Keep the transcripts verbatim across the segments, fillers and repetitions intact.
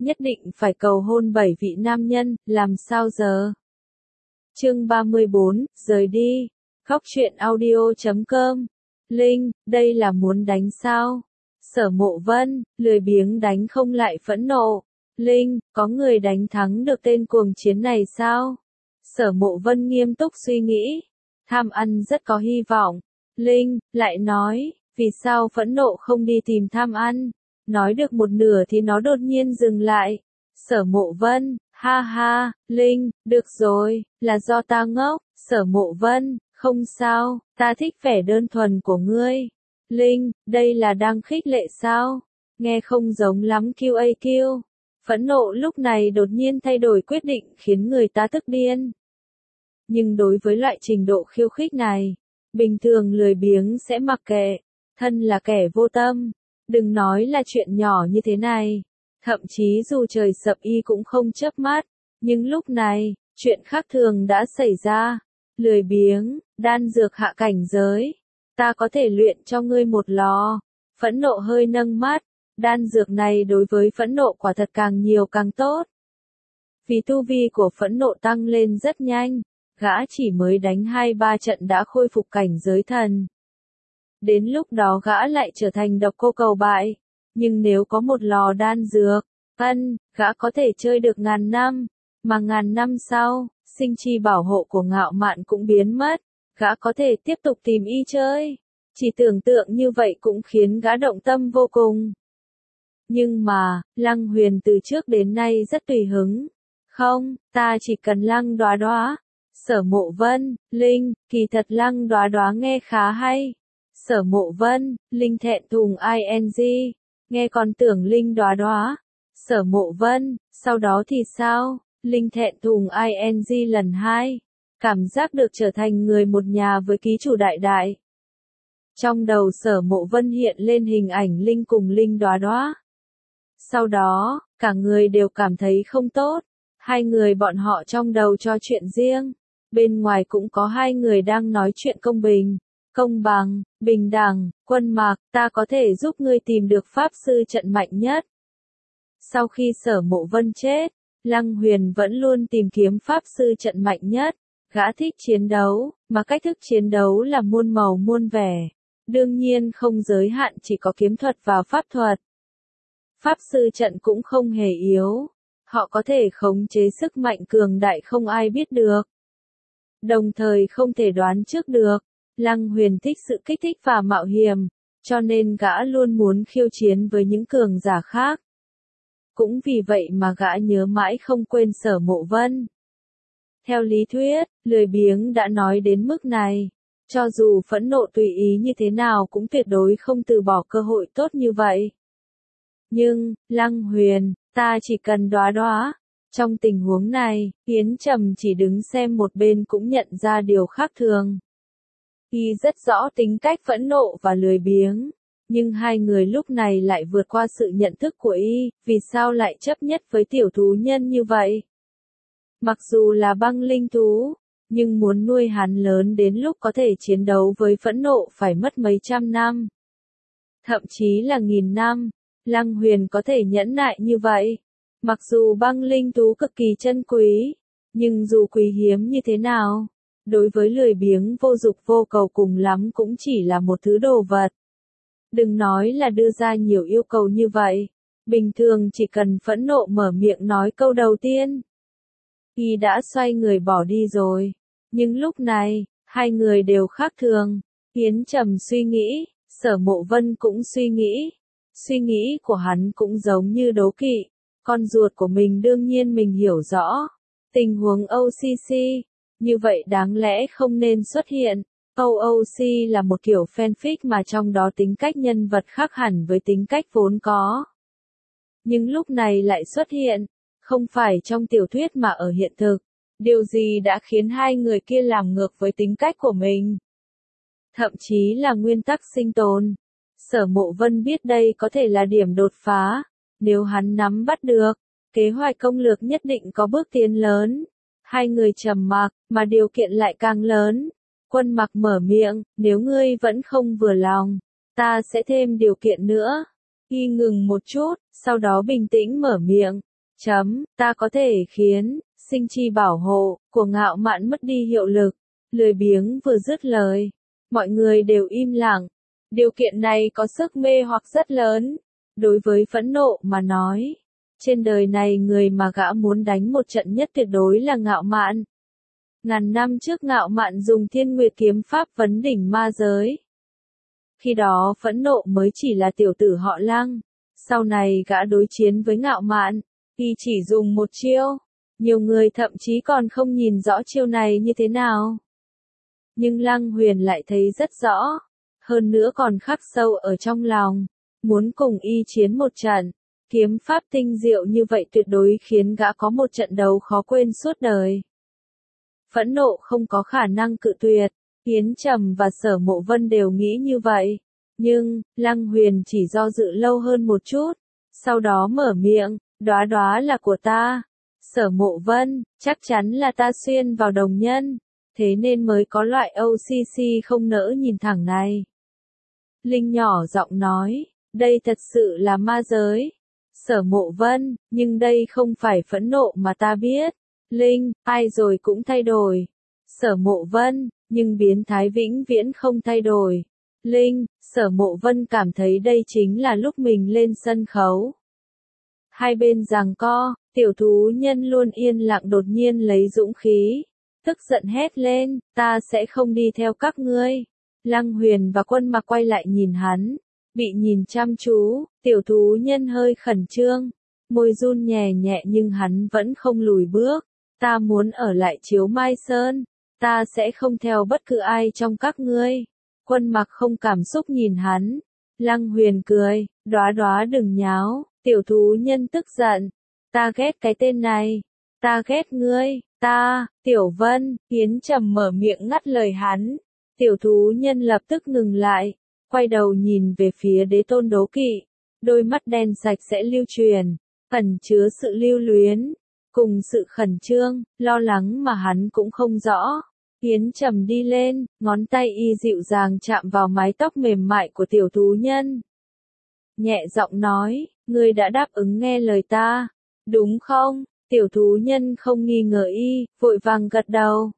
nhất định phải cầu hôn bảy vị nam nhân, làm sao giờ? Chương ba mươi bốn, rời đi. Khóc chuyện audio chấm com. Linh, đây là muốn đánh sao? Sở Mộ Vân, lười biếng đánh không lại phẫn nộ. Linh, có người đánh thắng được tên cuồng chiến này sao? Sở Mộ Vân nghiêm túc suy nghĩ. Tham ăn rất có hy vọng. Linh, lại nói, vì sao phẫn nộ không đi tìm tham ăn? Nói được một nửa thì nó đột nhiên dừng lại. Sở Mộ Vân, ha ha, Linh, được rồi, là do ta ngốc. Sở Mộ Vân, không sao, ta thích vẻ đơn thuần của ngươi. Linh, đây là đang khích lệ sao? Nghe không giống lắm quy a quy. Phẫn nộ lúc này đột nhiên thay đổi quyết định khiến người ta tức điên. Nhưng đối với loại trình độ khiêu khích này, bình thường lười biếng sẽ mặc kệ, thân là kẻ vô tâm. Đừng nói là chuyện nhỏ như thế này, thậm chí dù trời sập y cũng không chớp mắt. Nhưng lúc này, chuyện khác thường đã xảy ra. Lười biếng, đan dược hạ cảnh giới. Ta có thể luyện cho ngươi một lò. Phẫn nộ hơi nâng mắt. Đan dược này đối với phẫn nộ quả thật càng nhiều càng tốt. Vì tu vi của phẫn nộ tăng lên rất nhanh, gã chỉ mới đánh hai ba trận đã khôi phục cảnh giới thần. Đến lúc đó gã lại trở thành độc cô cầu bại. Nhưng nếu có một lò đan dược, ân, gã có thể chơi được ngàn năm. Mà ngàn năm sau, sinh chi bảo hộ của Ngạo Mạn cũng biến mất. Gã có thể tiếp tục tìm y chơi. Chỉ tưởng tượng như vậy cũng khiến gã động tâm vô cùng. Nhưng mà, Lăng Huyền từ trước đến nay rất tùy hứng. Không, ta chỉ cần Lăng Đoá Đoá. Sở Mộ Vân, Linh, kỳ thật Lăng Đoá Đoá nghe khá hay. Sở Mộ Vân, Linh thẹn thùng ing. Nghe còn tưởng Linh Đoá Đoá. Sở Mộ Vân, sau đó thì sao? Linh thẹn thùng ing lần hai. Cảm giác được trở thành người một nhà với ký chủ đại đại. Trong đầu Sở Mộ Vân hiện lên hình ảnh Linh cùng Linh Đoá Đoá. Sau đó, cả người đều cảm thấy không tốt. Hai người bọn họ trong đầu cho chuyện riêng. Bên ngoài cũng có hai người đang nói chuyện công bình, công bằng, bình đẳng. Quân Mạc, ta có thể giúp ngươi tìm được pháp sư trận mạnh nhất. Sau khi Sở Mộ Vân chết, Lăng Huyền vẫn luôn tìm kiếm pháp sư trận mạnh nhất. Gã thích chiến đấu, mà cách thức chiến đấu là muôn màu muôn vẻ. Đương nhiên không giới hạn chỉ có kiếm thuật và pháp thuật. Pháp sư trận cũng không hề yếu. Họ có thể khống chế sức mạnh cường đại không ai biết được. Đồng thời không thể đoán trước được. Lăng Huyền thích sự kích thích và mạo hiểm, cho nên gã luôn muốn khiêu chiến với những cường giả khác. Cũng vì vậy mà gã nhớ mãi không quên Sở Mộ Vân. Theo lý thuyết, lười biếng đã nói đến mức này. Cho dù phẫn nộ tùy ý như thế nào cũng tuyệt đối không từ bỏ cơ hội tốt như vậy. Nhưng, Lăng Huyền, ta chỉ cần Đoá Đoá. Trong tình huống này, Yến Trầm chỉ đứng xem một bên cũng nhận ra điều khác thường. Y rất rõ tính cách phẫn nộ và lười biếng. Nhưng hai người lúc này lại vượt qua sự nhận thức của y, vì sao lại chấp nhất với tiểu thú nhân như vậy? Mặc dù là băng linh thú, nhưng muốn nuôi hắn lớn đến lúc có thể chiến đấu với phẫn nộ phải mất mấy trăm năm. Thậm chí là nghìn năm, Lăng Huyền có thể nhẫn nại như vậy. Mặc dù băng linh thú cực kỳ chân quý, nhưng dù quý hiếm như thế nào, đối với lười biếng vô dục vô cầu cùng lắm cũng chỉ là một thứ đồ vật. Đừng nói là đưa ra nhiều yêu cầu như vậy, bình thường chỉ cần phẫn nộ mở miệng nói câu đầu tiên. Y đã xoay người bỏ đi rồi, nhưng lúc này, hai người đều khác thường. Yến Trầm suy nghĩ, Sở Mộ Vân cũng suy nghĩ. Suy nghĩ của hắn cũng giống như đố kỵ. Con ruột của mình đương nhiên mình hiểu rõ. Tình huống o xê xê, như vậy đáng lẽ không nên xuất hiện. o ô xê là một kiểu fanfic mà trong đó tính cách nhân vật khác hẳn với tính cách vốn có. Nhưng lúc này lại xuất hiện, không phải trong tiểu thuyết mà ở hiện thực. Điều gì đã khiến hai người kia làm ngược với tính cách của mình? Thậm chí là nguyên tắc sinh tồn. Sở Mộ Vân biết đây có thể là điểm đột phá. Nếu hắn nắm bắt được, kế hoạch công lược nhất định có bước tiến lớn. Hai người trầm mặc, mà điều kiện lại càng lớn. Quân Mặc mở miệng, nếu ngươi vẫn không vừa lòng, ta sẽ thêm điều kiện nữa. Y ngừng một chút, sau đó bình tĩnh mở miệng, chấm, ta có thể khiến, sinh chi bảo hộ, của Ngạo Mạn mất đi hiệu lực. Lười biếng vừa dứt lời. Mọi người đều im lặng. Điều kiện này có sức mê hoặc rất lớn. Đối với Phẫn Nộ mà nói. Trên đời này người mà gã muốn đánh một trận nhất tuyệt đối là Ngạo Mạn. Ngàn năm trước Ngạo Mạn dùng Thiên Nguyệt kiếm pháp vấn đỉnh ma giới. Khi đó Phẫn Nộ mới chỉ là tiểu tử họ Lăng. Sau này gã đối chiến với Ngạo Mạn, y chỉ dùng một chiêu. Nhiều người thậm chí còn không nhìn rõ chiêu này như thế nào. Nhưng Lăng Huyền lại thấy rất rõ. Hơn nữa còn khắc sâu ở trong lòng. Muốn cùng y chiến một trận. Kiếm pháp tinh diệu như vậy tuyệt đối khiến gã có một trận đấu khó quên suốt đời. Phẫn Nộ không có khả năng cự tuyệt. Yến Trầm và Sở Mộ Vân đều nghĩ như vậy. Nhưng, Lăng Huyền chỉ do dự lâu hơn một chút. Sau đó mở miệng, đóa đóa là của ta. Sở Mộ Vân, chắc chắn là ta xuyên vào đồng nhân. Thế nên mới có loại ô xê xê không nỡ nhìn thẳng này. Linh nhỏ giọng nói, đây thật sự là ma giới. Sở Mộ Vân, nhưng đây không phải Phẫn Nộ mà ta biết. Linh, ai rồi cũng thay đổi. Sở Mộ Vân, nhưng biến thái vĩnh viễn không thay đổi. Linh, Sở Mộ Vân cảm thấy đây chính là lúc mình lên sân khấu. Hai bên giằng co, tiểu thú nhân luôn yên lặng đột nhiên lấy dũng khí. Tức giận hét lên, ta sẽ không đi theo các ngươi. Lăng Huyền và Quân Mặc quay lại nhìn hắn. Bị nhìn chăm chú, tiểu thú nhân hơi khẩn trương. Môi run nhẹ nhẹ nhưng hắn vẫn không lùi bước. Ta muốn ở lại Chiếu Mai Sơn. Ta sẽ không theo bất cứ ai trong các ngươi. Quân Mặc không cảm xúc nhìn hắn. Lăng Huyền cười, đóa đóa đừng nháo. Tiểu thú nhân tức giận. Ta ghét cái tên này. Ta ghét ngươi. Ta, Tiểu Vân, Yến Trầm mở miệng ngắt lời hắn. Tiểu thú nhân lập tức ngừng lại. Quay đầu nhìn về phía Đế Tôn Đố Kỵ. Đôi mắt đen sạch sẽ lưu truyền. Ẩn chứa sự lưu luyến. Cùng sự khẩn trương, lo lắng mà hắn cũng không rõ. Yến Trầm đi lên, ngón tay y dịu dàng chạm vào mái tóc mềm mại của tiểu thú nhân. Nhẹ giọng nói, ngươi đã đáp ứng nghe lời ta, đúng không? Tiểu thú nhân không nghi ngờ y, vội vàng gật đầu.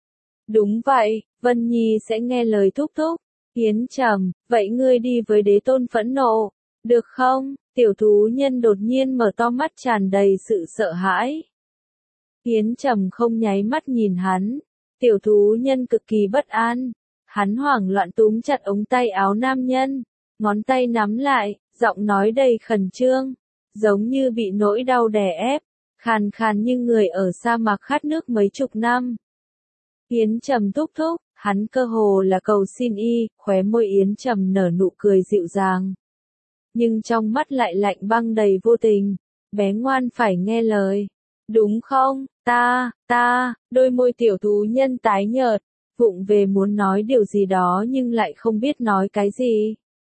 Đúng vậy, Vân Nhi sẽ nghe lời thúc thúc. Yến Trầm, vậy ngươi đi với Đế Tôn Phẫn Nộ, được không? Tiểu thú nhân đột nhiên mở to mắt tràn đầy sự sợ hãi. Yến Trầm không nháy mắt nhìn hắn. Tiểu thú nhân cực kỳ bất an. Hắn hoảng loạn túm chặt ống tay áo nam nhân. Ngón tay nắm lại, giọng nói đầy khẩn trương. Giống như bị nỗi đau đè ép. Khàn khàn như người ở sa mạc khát nước mấy chục năm. Yến Trầm thúc thúc, hắn cơ hồ là cầu xin y, khóe môi Yến Trầm nở nụ cười dịu dàng. Nhưng trong mắt lại lạnh băng đầy vô tình. Bé ngoan phải nghe lời. Đúng không, ta, ta, đôi môi tiểu thú nhân tái nhợt, vụng về muốn nói điều gì đó nhưng lại không biết nói cái gì.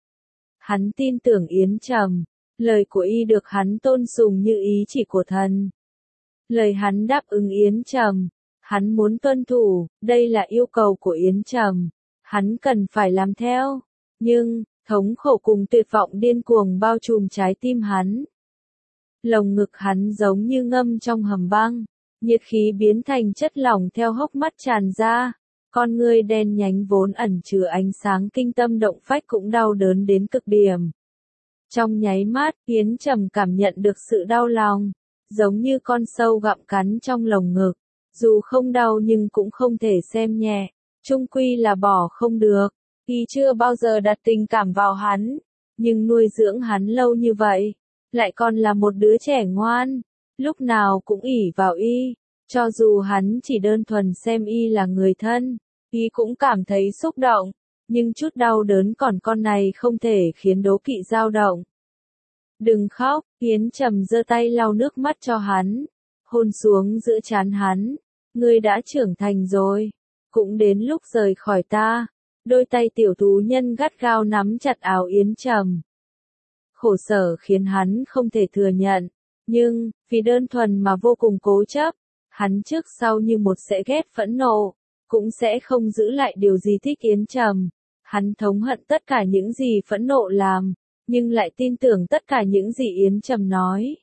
Hắn tin tưởng Yến Trầm, lời của y được hắn tôn sùng như ý chỉ của thần. Lời hắn đáp ứng Yến Trầm, hắn muốn tuân thủ, đây là yêu cầu của Yến Trầm, hắn cần phải làm theo. Nhưng, thống khổ cùng tuyệt vọng điên cuồng bao trùm trái tim hắn. Lồng ngực hắn giống như ngâm trong hầm băng, nhiệt khí biến thành chất lỏng theo hốc mắt tràn ra, con ngươi đen nhánh vốn ẩn chứa ánh sáng kinh tâm động phách cũng đau đớn đến cực điểm. Trong nháy mắt, Yến Trầm cảm nhận được sự đau lòng, giống như con sâu gặm cắn trong lồng ngực, dù không đau nhưng cũng không thể xem nhẹ, chung quy là bỏ không được, y chưa bao giờ đặt tình cảm vào hắn, nhưng nuôi dưỡng hắn lâu như vậy. Lại còn là một đứa trẻ ngoan, lúc nào cũng ỷ vào y, cho dù hắn chỉ đơn thuần xem y là người thân, y cũng cảm thấy xúc động, nhưng chút đau đớn còn con này không thể khiến Đố Kỵ dao động. Đừng khóc, Yến Trầm giơ tay lau nước mắt cho hắn, hôn xuống giữa trán hắn, ngươi đã trưởng thành rồi, cũng đến lúc rời khỏi ta. Đôi tay tiểu thú nhân gắt gao nắm chặt áo Yến Trầm. Khổ sở khiến hắn không thể thừa nhận, nhưng, vì đơn thuần mà vô cùng cố chấp, hắn trước sau như một sẽ ghét Phẫn Nộ, cũng sẽ không giữ lại điều gì thích Yến Trầm. Hắn thống hận tất cả những gì Phẫn Nộ làm, nhưng lại tin tưởng tất cả những gì Yến Trầm nói.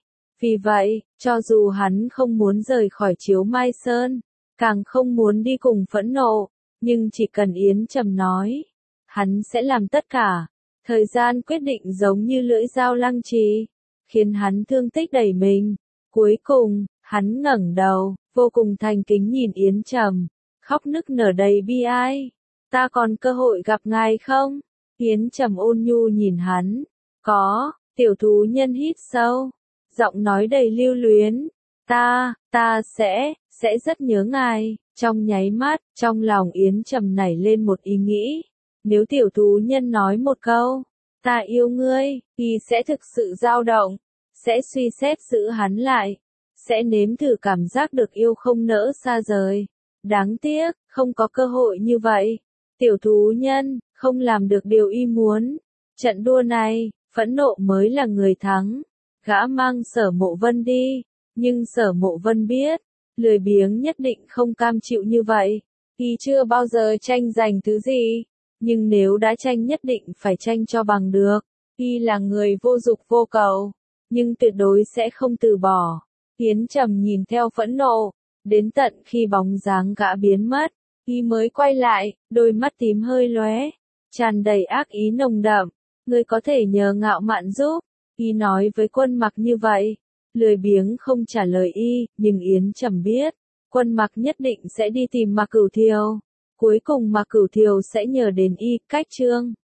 Vì vậy, cho dù hắn không muốn rời khỏi Chiếu Mai Sơn, càng không muốn đi cùng Phẫn Nộ, nhưng chỉ cần Yến Trầm nói, hắn sẽ làm tất cả. Thời gian quyết định giống như lưỡi dao lăng trì, khiến hắn thương tích đầy mình. Cuối cùng, hắn ngẩng đầu, vô cùng thành kính nhìn Yến Trầm, khóc nức nở đầy bi ai. Ta còn cơ hội gặp ngài không? Yến Trầm ôn nhu nhìn hắn. Có, tiểu thú nhân hít sâu, giọng nói đầy lưu luyến. Ta, ta sẽ, sẽ rất nhớ ngài. Trong nháy mắt, trong lòng Yến Trầm nảy lên một ý nghĩ. Nếu tiểu thú nhân nói một câu, ta yêu ngươi, y sẽ thực sự dao động, sẽ suy xét giữ hắn lại, sẽ nếm thử cảm giác được yêu không nỡ xa rời. Đáng tiếc, không có cơ hội như vậy. Tiểu thú nhân, không làm được điều y muốn. Trận đua này, Phẫn Nộ mới là người thắng. Gã mang Sở Mộ Vân đi, nhưng Sở Mộ Vân biết, lười biếng nhất định không cam chịu như vậy. Y chưa bao giờ tranh giành thứ gì, nhưng nếu đã tranh nhất định phải tranh cho bằng được. Y là người vô dục vô cầu, nhưng tuyệt đối sẽ không từ bỏ. Yến Trầm nhìn theo Phẫn Nộ, đến tận khi bóng dáng gã biến mất, y mới quay lại, đôi mắt tím hơi lóe, tràn đầy ác ý nồng đậm. Ngươi có thể nhờ Ngạo Mạn giúp. Y nói với Quân Mặc như vậy, lười biếng không trả lời y, nhưng Yến Trầm biết, Quân Mặc nhất định sẽ đi tìm Mạc Cửu Thiều. Cuối cùng Mạc Cửu Thiều sẽ nhờ đến y. Cách chương